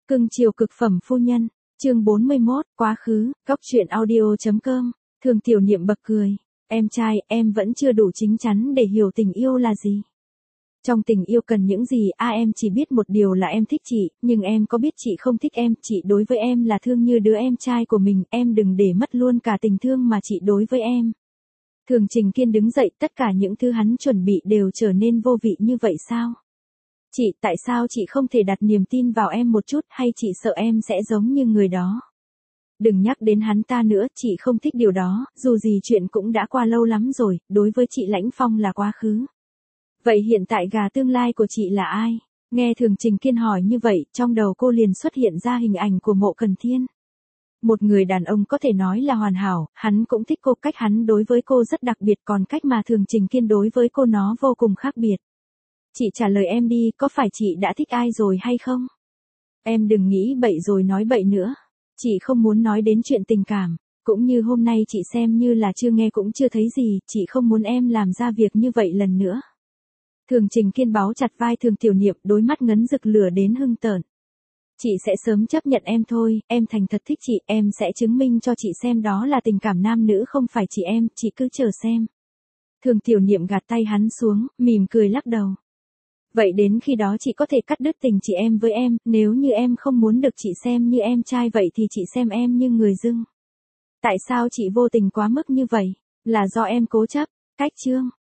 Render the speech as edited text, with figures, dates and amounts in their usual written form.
Cưng chiều cực phẩm phu nhân, chương 41, quá khứ, góc truyện audio.com, Thường Tiểu Niệm bật cười, em trai, em vẫn chưa đủ chín chắn để hiểu tình yêu là gì. Trong tình yêu cần những gì, em chỉ biết một điều là em thích chị, nhưng em có biết chị không thích em, chị đối với em là thương như đứa em trai của mình, em đừng để mất luôn cả tình thương mà chị đối với em. Thường Trình Kiên đứng dậy, tất cả những thứ hắn chuẩn bị đều trở nên vô vị như vậy sao? Chị, tại sao chị không thể đặt niềm tin vào em một chút, hay chị sợ em sẽ giống như người đó? Đừng nhắc đến hắn ta nữa, chị không thích điều đó, dù gì chuyện cũng đã qua lâu lắm rồi, đối với chị Lãnh Phong là quá khứ. Vậy hiện tại gà tương lai của chị là ai? Nghe Thường Trình Kiên hỏi như vậy, trong đầu cô liền xuất hiện ra hình ảnh của Mộ Cần Thiên. Một người đàn ông có thể nói là hoàn hảo, hắn cũng thích cô, cách hắn đối với cô rất đặc biệt, còn cách mà Thường Trình Kiên đối với cô nó vô cùng khác biệt. Chị trả lời em đi, có phải chị đã thích ai rồi hay không? Em đừng nghĩ bậy rồi nói bậy nữa. Chị không muốn nói đến chuyện tình cảm, cũng như hôm nay chị xem như là chưa nghe cũng chưa thấy gì, chị không muốn em làm ra việc như vậy lần nữa. Thường Trình Kiên báu chặt vai Thường Tiểu Niệm, đôi mắt ngấn rực lửa đến hưng tởn. Chị sẽ sớm chấp nhận em thôi, em thành thật thích chị, em sẽ chứng minh cho chị xem đó là tình cảm nam nữ không phải chị em, chị cứ chờ xem. Thường Tiểu Niệm gạt tay hắn xuống, mỉm cười lắc đầu. Vậy đến khi đó chị có thể cắt đứt tình chị em với em, nếu như em không muốn được chị xem như em trai vậy thì chị xem em như người dưng. Tại sao chị vô tình quá mức như vậy? Là do em cố chấp, cách chương.